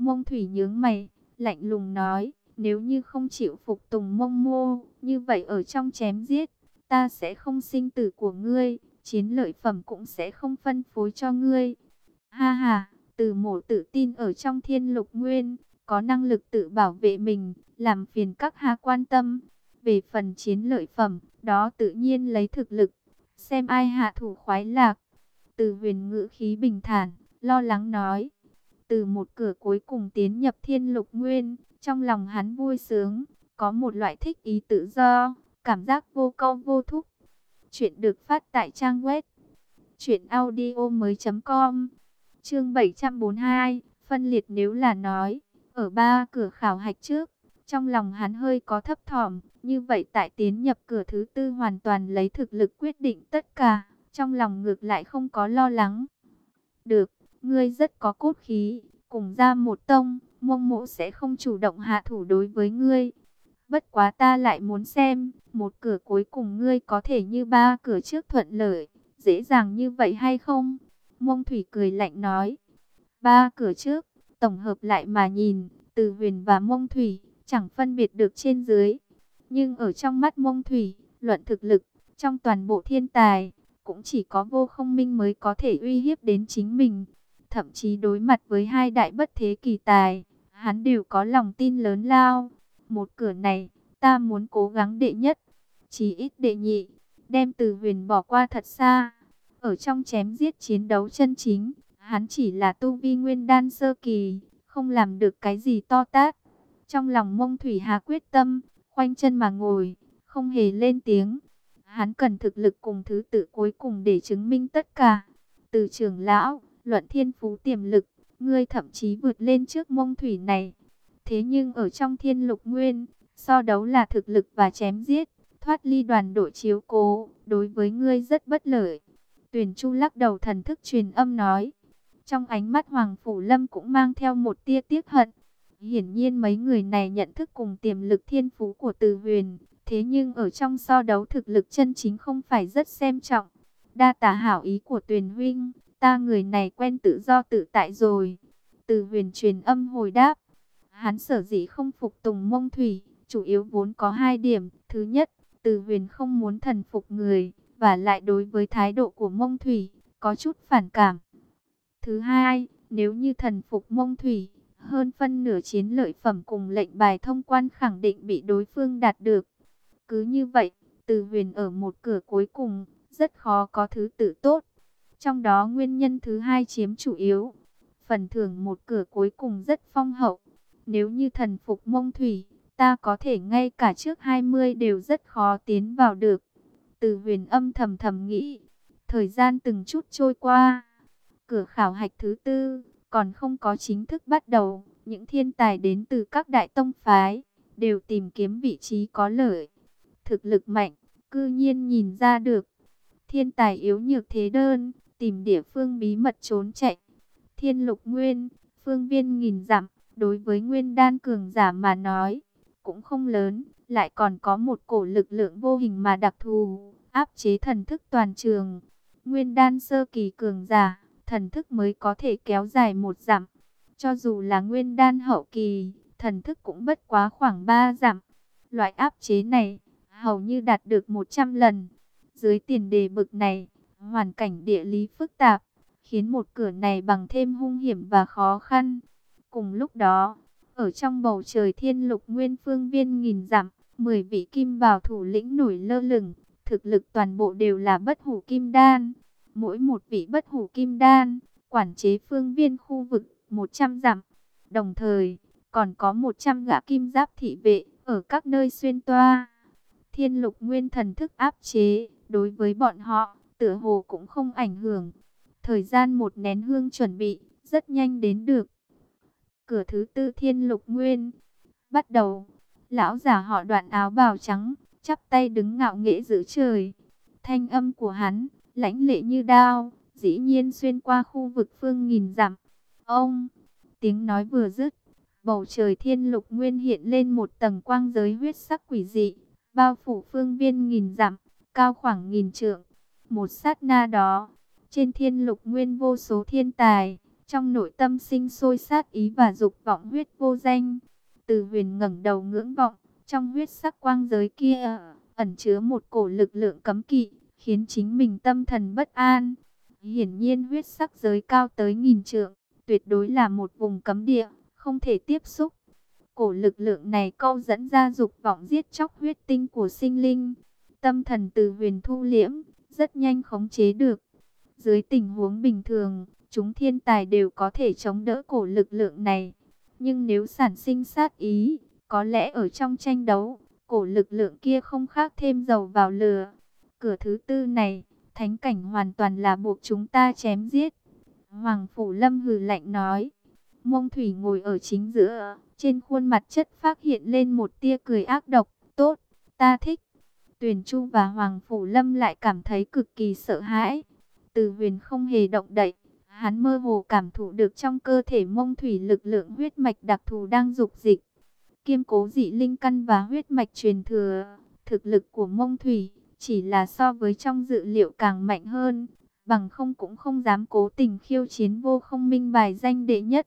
Mông Thủy nhướng mày, lạnh lùng nói, nếu như không chịu phục tùng Mông Mô, như vậy ở trong chém giết, ta sẽ không sinh tử của ngươi, chiến lợi phẩm cũng sẽ không phân phối cho ngươi. Ha ha, Từ Mộ tự tin ở trong Thiên Lục Nguyên, có năng lực tự bảo vệ mình, làm phiền các hạ quan tâm. Về phần chiến lợi phẩm, đó tự nhiên lấy thực lực, xem ai hạ thủ khoái lạc. Từ Huyền ngữ khí bình thản, lo lắng nói. Từ một cửa cuối cùng tiến nhập Thiên Lục Nguyên, trong lòng hắn vui sướng, có một loại thích ý tự do, cảm giác vô câu vô thúc. Chuyện được phát tại trang web truyện audio mới com. Chương bảy trăm bốn mươi hai, phân liệt nếu là nói, ở ba cửa khảo hạch trước, trong lòng hắn hơi có thấp thỏm, như vậy tại tiến nhập cửa thứ tư hoàn toàn lấy thực lực quyết định tất cả, trong lòng ngược lại không có lo lắng. Được, ngươi rất có cốt khí, cùng ra một tông, Mông Mỗ sẽ không chủ động hạ thủ đối với ngươi. Bất quá ta lại muốn xem, một cửa cuối cùng ngươi có thể như ba cửa trước thuận lợi, dễ dàng như vậy hay không? Mông Thủy cười lạnh nói. Ba cửa trước, tổng hợp lại mà nhìn, Từ Huyền và Mông Thủy, chẳng phân biệt được trên dưới. Nhưng ở trong mắt Mông Thủy, luận thực lực, trong toàn bộ thiên tài, cũng chỉ có Vô Không Minh mới có thể uy hiếp đến chính mình. Thậm chí đối mặt với hai đại bất thế kỳ tài, hắn đều có lòng tin lớn lao. Một cửa này, ta muốn cố gắng đệ nhất, chí ít đệ nhị, đem Từ Huyền bỏ qua thật xa. Ở trong chém giết chiến đấu chân chính, hắn chỉ là tu vi nguyên đan sơ kỳ, không làm được cái gì to tát. Trong lòng Mông Thủy Hà quyết tâm, khoanh chân mà ngồi, không hề lên tiếng. Hắn cần thực lực cùng thứ tự cuối cùng để chứng minh tất cả. Từ trưởng lão, luận thiên phú tiềm lực, ngươi thậm chí vượt lên trước Mông Thủy này. Thế nhưng ở trong Thiên Lục Nguyên, so đấu là thực lực và chém giết, thoát ly đoàn đội chiếu cố, đối với ngươi rất bất lợi. Tuyển Chu lắc đầu thần thức truyền âm nói. Trong ánh mắt Hoàng Phủ Lâm cũng mang theo một tia tiếc hận. Hiển nhiên mấy người này nhận thức cùng tiềm lực thiên phú của Từ Huyền, thế nhưng ở trong so đấu thực lực chân chính không phải rất xem trọng. Đa tả hảo ý của Tuyền huynh, ta người này quen tự do tự tại rồi. Từ Huyền truyền âm hồi đáp. Hắn sở dĩ không phục tùng Mông Thủy, chủ yếu vốn có hai điểm. Thứ nhất, Từ Huyền không muốn thần phục người, và lại đối với thái độ của Mông Thủy, có chút phản cảm. Thứ hai, nếu như thần phục Mông Thủy, hơn phân nửa chiến lợi phẩm cùng lệnh bài thông quan khẳng định bị đối phương đạt được. Cứ như vậy, Từ Huyền ở một cửa cuối cùng, rất khó có thứ tự tốt. Trong đó nguyên nhân thứ hai chiếm chủ yếu. Phần thưởng một cửa cuối cùng rất phong hậu. Nếu như thần phục Mông Thủy, ta có thể ngay cả trước hai mươi đều rất khó tiến vào được. Từ Huyền âm thầm thầm nghĩ. Thời gian từng chút trôi qua. Cửa khảo hạch thứ tư, còn không có chính thức bắt đầu. Những thiên tài đến từ các đại tông phái, đều tìm kiếm vị trí có lợi. Thực lực mạnh, cư nhiên nhìn ra được. Thiên tài yếu nhược thế đơn, tìm địa phương bí mật trốn chạy. Thiên Lục Nguyên, phương viên nghìn dặm, đối với nguyên đan cường giả mà nói, cũng không lớn, lại còn có một cổ lực lượng vô hình mà đặc thù, áp chế thần thức toàn trường. Nguyên đan sơ kỳ cường giả, thần thức mới có thể kéo dài một dặm. Cho dù là nguyên đan hậu kỳ, thần thức cũng bất quá khoảng ba dặm. Loại áp chế này, hầu như đạt được một trăm lần. Dưới tiền đề bực này, hoàn cảnh địa lý phức tạp, khiến một cửa này bằng thêm hung hiểm và khó khăn. Cùng lúc đó, ở trong bầu trời Thiên Lục Nguyên phương viên nghìn dặm, mười vị kim bào thủ lĩnh nổi lơ lửng, thực lực toàn bộ đều là bất hủ kim đan. Mỗi một vị bất hủ kim đan, quản chế phương viên khu vực một trăm dặm. Đồng thời, còn có một trăm gã kim giáp thị vệ ở các nơi xuyên toa. Thiên Lục Nguyên thần thức áp chế, đối với bọn họ, tựa hồ cũng không ảnh hưởng. Thời gian một nén hương chuẩn bị, rất nhanh đến được. Cửa thứ tư Thiên Lục Nguyên bắt đầu. Lão giả họ Đoạn áo bào trắng, chắp tay đứng ngạo nghễ giữa trời. Thanh âm của hắn, lãnh lệ như đao, dĩ nhiên xuyên qua khu vực phương nghìn dặm. Ông, tiếng nói vừa dứt, bầu trời Thiên Lục Nguyên hiện lên một tầng quang giới huyết sắc quỷ dị, bao phủ phương viên nghìn dặm, cao khoảng nghìn trượng. Một sát na đó, trên Thiên Lục Nguyên vô số thiên tài, trong nội tâm sinh sôi sát ý và dục vọng huyết vô danh. Từ Huyền ngẩng đầu ngưỡng vọng, trong huyết sắc quang giới kia ẩn chứa một cổ lực lượng cấm kỵ, khiến chính mình tâm thần bất an. Hiển nhiên huyết sắc giới cao tới nghìn trượng, tuyệt đối là một vùng cấm địa, không thể tiếp xúc. Cổ lực lượng này câu dẫn ra dục vọng giết chóc huyết tinh của sinh linh. Tâm thần Từ Huyền thu liễm, rất nhanh khống chế được. Dưới tình huống bình thường, chúng thiên tài đều có thể chống đỡ cổ lực lượng này. Nhưng nếu sản sinh sát ý, có lẽ ở trong tranh đấu, cổ lực lượng kia không khác thêm dầu vào lửa. Cửa thứ tư này, thánh cảnh hoàn toàn là buộc chúng ta chém giết. Hoàng Phủ Lâm hừ lạnh nói. Mông Thủy ngồi ở chính giữa, trên khuôn mặt chất phác hiện lên một tia cười ác độc. Tốt, ta thích. Tuyền Chu và Hoàng Phủ Lâm lại cảm thấy cực kỳ sợ hãi. Từ Huyền không hề động đậy. Hắn mơ hồ cảm thụ được trong cơ thể Mông Thủy lực lượng huyết mạch đặc thù đang dục dịch. Kiêm cố dị linh căn và huyết mạch truyền thừa. Thực lực của Mông Thủy chỉ là so với trong dự liệu càng mạnh hơn. Bằng không cũng không dám cố tình khiêu chiến Vô Không Minh bài danh đệ nhất.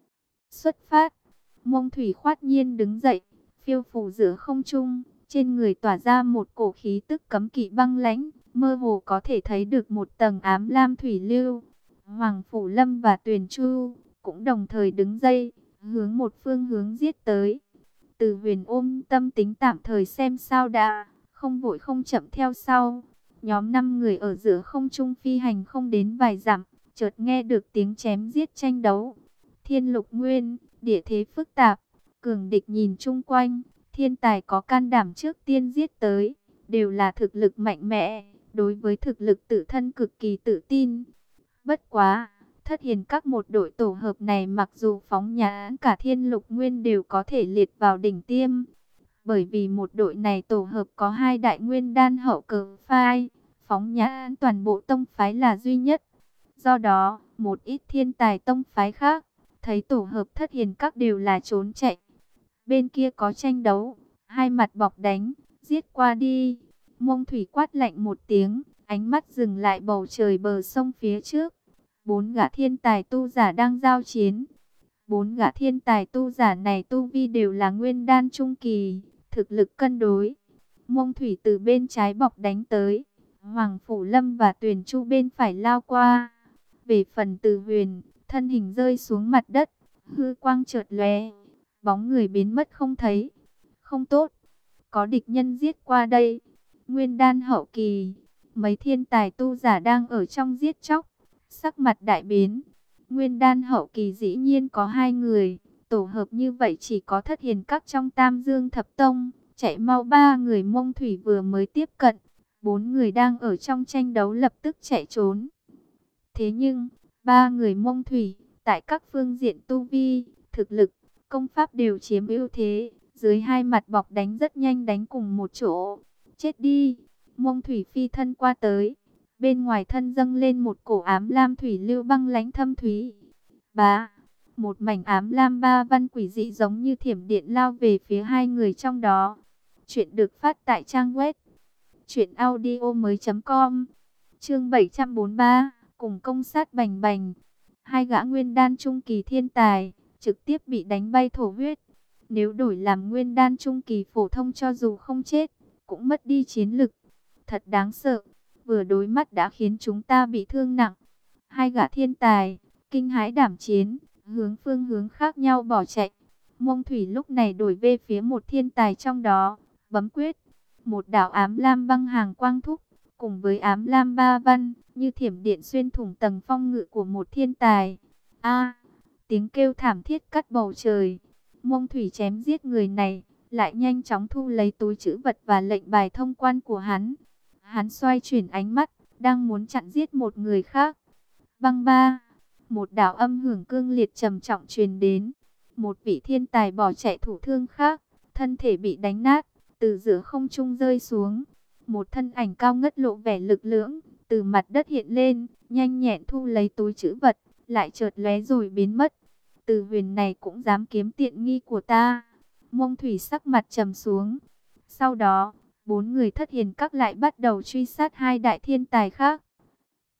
Xuất phát. Mông Thủy khoát nhiên đứng dậy, phiêu phù giữa không trung, trên người tỏa ra một cổ khí tức cấm kỵ băng lãnh, mơ hồ có thể thấy được một tầng ám lam thủy lưu. Hoàng Phủ Lâm và Tuyền Chu cũng đồng thời đứng dậy, hướng một phương hướng giết tới. Từ Huyền ôm tâm tính tạm thời xem sao đã, không vội không chậm theo sau. Nhóm năm người ở giữa không trung phi hành không đến vài dặm, chợt nghe được tiếng chém giết tranh đấu. Thiên Lục Nguyên, địa thế phức tạp, cường địch nhìn chung quanh, thiên tài có can đảm trước tiên giết tới, đều là thực lực mạnh mẽ, đối với thực lực tự thân cực kỳ tự tin. Bất quá, Thất Hiền các một đội tổ hợp này mặc dù phóng nhãn cả Thiên Lục Nguyên đều có thể liệt vào đỉnh tiêm. Bởi vì một đội này tổ hợp có hai đại nguyên đan hậu cờ phái, phóng nhãn toàn bộ tông phái là duy nhất. Do đó, một ít thiên tài tông phái khác, thấy tổ hợp Thất Hiền các đều là trốn chạy. Bên kia có tranh đấu, hai mặt bọc đánh, giết qua đi. Mông Thủy quát lạnh một tiếng, ánh mắt dừng lại bầu trời bờ sông phía trước. Bốn gã thiên tài tu giả đang giao chiến. Bốn gã thiên tài tu giả này tu vi đều là nguyên đan trung kỳ, thực lực cân đối. Mông Thủy từ bên trái bọc đánh tới, Hoàng Phủ Lâm và Tuyền Chu bên phải lao qua. Về phần Từ Huyền, thân hình rơi xuống mặt đất, hư quang chợt lóe, bóng người biến mất không thấy. Không tốt, có địch nhân giết qua đây. Nguyên đan hậu kỳ, mấy thiên tài tu giả đang ở trong giết chóc, sắc mặt đại biến. Nguyên đan hậu kỳ dĩ nhiên có hai người, tổ hợp như vậy chỉ có Thất Hiền các trong Tam Dương Thập Tông, chạy mau ba người. Mông Thủy vừa mới tiếp cận, bốn người đang ở trong tranh đấu lập tức chạy trốn. Thế nhưng, ba người Mông Thủy, tại các phương diện tu vi, thực lực, công pháp đều chiếm ưu thế, dưới hai mặt bọc đánh rất nhanh đánh cùng một chỗ. Chết đi! Mông Thủy phi thân qua tới, bên ngoài thân dâng lên một cổ ám lam thủy lưu băng lãnh thâm thúy. Bá! Một mảnh ám lam ba văn quỷ dị giống như thiểm điện lao về phía hai người trong đó. Chuyện được phát tại trang web truyện audio mới chấm com. Chương bảy trăm bốn mươi ba, cùng công sát bành bành. Hai gã nguyên đan trung kỳ thiên tài trực tiếp bị đánh bay thổ huyết. Nếu đổi làm nguyên đan trung kỳ phổ thông cho dù không chết, cũng mất đi chiến lực. Thật đáng sợ, vừa đối mắt đã khiến chúng ta bị thương nặng. Hai gã thiên tài, kinh hãi đảm chiến, hướng phương hướng khác nhau bỏ chạy. Mông Thủy lúc này đổi về phía một thiên tài trong đó, bấm quyết. Một đạo ám lam băng hàng quang thúc, cùng với ám lam ba văn, như thiểm điện xuyên thủng tầng phong ngự của một thiên tài. A, tiếng kêu thảm thiết cắt bầu trời. Mông Thủy chém giết người này, lại nhanh chóng thu lấy túi trữ vật và lệnh bài thông quan của hắn. Hắn xoay chuyển ánh mắt, đang muốn chặn giết một người khác. Băng ba, một đạo âm hưởng cương liệt trầm trọng truyền đến. Một vị thiên tài bỏ chạy thủ thương khác, thân thể bị đánh nát, từ giữa không trung rơi xuống. Một thân ảnh cao ngất lộ vẻ lực lưỡng, từ mặt đất hiện lên, nhanh nhẹn thu lấy túi trữ vật, lại chợt lóe rồi biến mất. Từ Huyền này cũng dám kiếm tiện nghi của ta. Mông Thủy sắc mặt trầm xuống. Sau đó, bốn người Thất Hiền các lại bắt đầu truy sát hai đại thiên tài khác.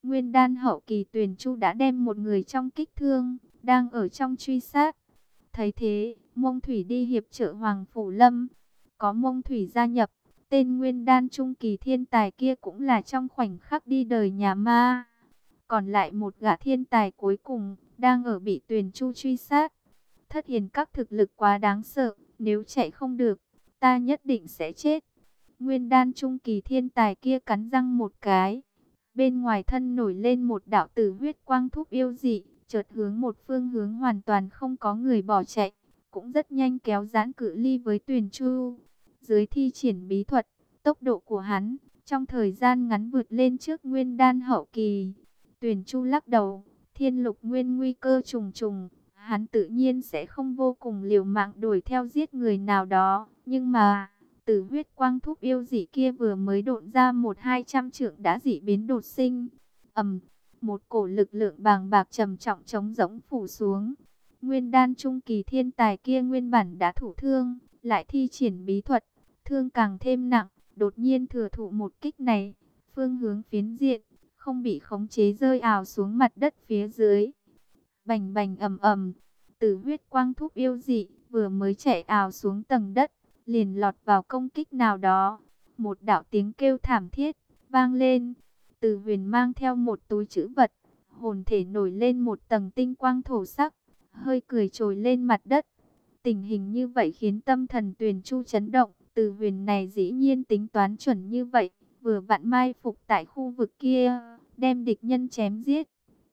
Nguyên đan hậu kỳ Tuyền Chu đã đem một người trong kích thương, đang ở trong truy sát. Thấy thế, Mông Thủy đi hiệp trợ Hoàng Phủ Lâm. Có Mông Thủy gia nhập, tên Nguyên đan trung kỳ thiên tài kia cũng là trong khoảnh khắc đi đời nhà ma. Còn lại một gã thiên tài cuối cùng, đang ở bị Tuyền Chu truy sát. Thất Hiền các thực lực quá đáng sợ, nếu chạy không được, ta nhất định sẽ chết. Nguyên đan trung kỳ thiên tài kia cắn răng một cái. Bên ngoài thân nổi lên một đạo tử huyết quang thúc yêu dị, chợt hướng một phương hướng hoàn toàn không có người bỏ chạy, cũng rất nhanh kéo giãn cự ly với Tuyền Chu. Dưới thi triển bí thuật, tốc độ của hắn trong thời gian ngắn vượt lên trước Nguyên đan hậu kỳ. Tuyền Chu lắc đầu, thiên lục nguyên nguy cơ trùng trùng, hắn tự nhiên sẽ không vô cùng liều mạng đuổi theo giết người nào đó, nhưng mà tử huyết quang thúc yêu dị kia vừa mới độn ra một hai trăm trượng đã dị biến đột sinh. ầm, một cổ lực lượng bàng bạc trầm trọng trống rỗng phủ xuống. Nguyên đan trung kỳ thiên tài kia nguyên bản đã thủ thương, lại thi triển bí thuật, thương càng thêm nặng, đột nhiên thừa thụ một kích này, phương hướng phiến diện, không bị khống chế rơi ào xuống mặt đất phía dưới. Bành bành ầm ầm, tử huyết quang thúc yêu dị vừa mới chạy ào xuống tầng đất, liền lọt vào công kích nào đó. Một đạo tiếng kêu thảm thiết vang lên. Từ Huyền mang theo một túi trữ vật, hồn thể nổi lên một tầng tinh quang thổ sắc, hơi cười trồi lên mặt đất. Tình hình như vậy khiến tâm thần Tuyền Chu chấn động. Từ Huyền này dĩ nhiên tính toán chuẩn như vậy, vừa vặn mai phục tại khu vực kia, đem địch nhân chém giết.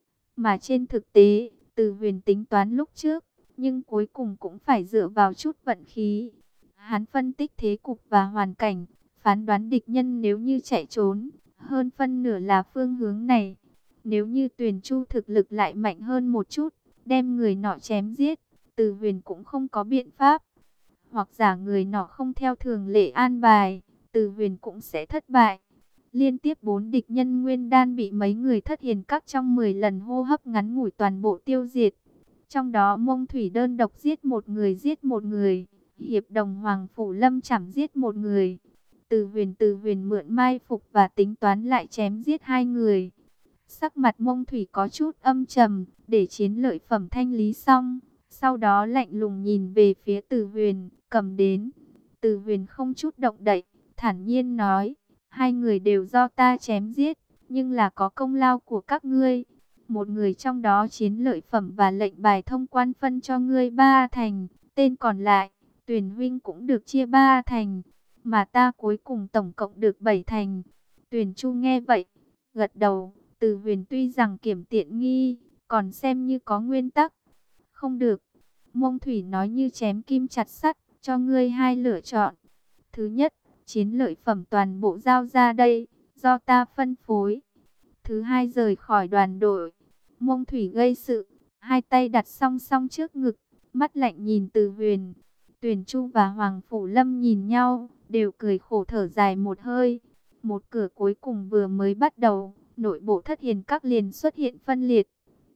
Mà trên thực tế, Từ Huyền tính toán lúc trước, nhưng cuối cùng cũng phải dựa vào chút vận khí. Hắn phân tích thế cục và hoàn cảnh, phán đoán địch nhân nếu như chạy trốn, hơn phân nửa là phương hướng này. Nếu như Tuyền Chu thực lực lại mạnh hơn một chút, đem người nọ chém giết, Từ Huyền cũng không có biện pháp. Hoặc giả người nọ không theo thường lệ an bài, Từ Huyền cũng sẽ thất bại. Liên tiếp bốn địch nhân nguyên đan bị mấy người Thất Hiền các trong mười lần hô hấp ngắn ngủi toàn bộ tiêu diệt. Trong đó Mông Thủy đơn độc giết một người giết một người, hiệp đồng Hoàng Phủ Lâm chảm giết một người. Từ Huyền từ Huyền mượn mai phục và tính toán lại chém giết hai người. Sắc mặt Mông Thủy có chút âm trầm, để chiến lợi phẩm thanh lý xong, sau đó lạnh lùng nhìn về phía Từ Huyền, cầm đến. Từ Huyền không chút động đậy, thản nhiên nói, hai người đều do ta chém giết, nhưng là có công lao của các ngươi. Một người trong đó chiến lợi phẩm và lệnh bài thông quan phân cho ngươi ba thành, tên còn lại, Tuyền huynh cũng được chia ba thành, mà ta cuối cùng tổng cộng được bảy thành. Tuyền Chu nghe vậy, gật đầu. Từ Huyền tuy rằng kiểm tiện nghi, còn xem như có nguyên tắc. Không được, Mông Thủy nói như chém kim chặt sắt, cho ngươi hai lựa chọn. Thứ nhất, chiến lợi phẩm toàn bộ giao ra đây, do ta phân phối. Thứ hai, rời khỏi đoàn đội. Mông Thủy gây sự, hai tay đặt song song trước ngực, mắt lạnh nhìn Từ Huyền. Tuyền Chu và Hoàng Phủ Lâm nhìn nhau, đều cười khổ thở dài một hơi. Một cửa cuối cùng vừa mới bắt đầu, nội bộ Thất Hiền các liền xuất hiện phân liệt.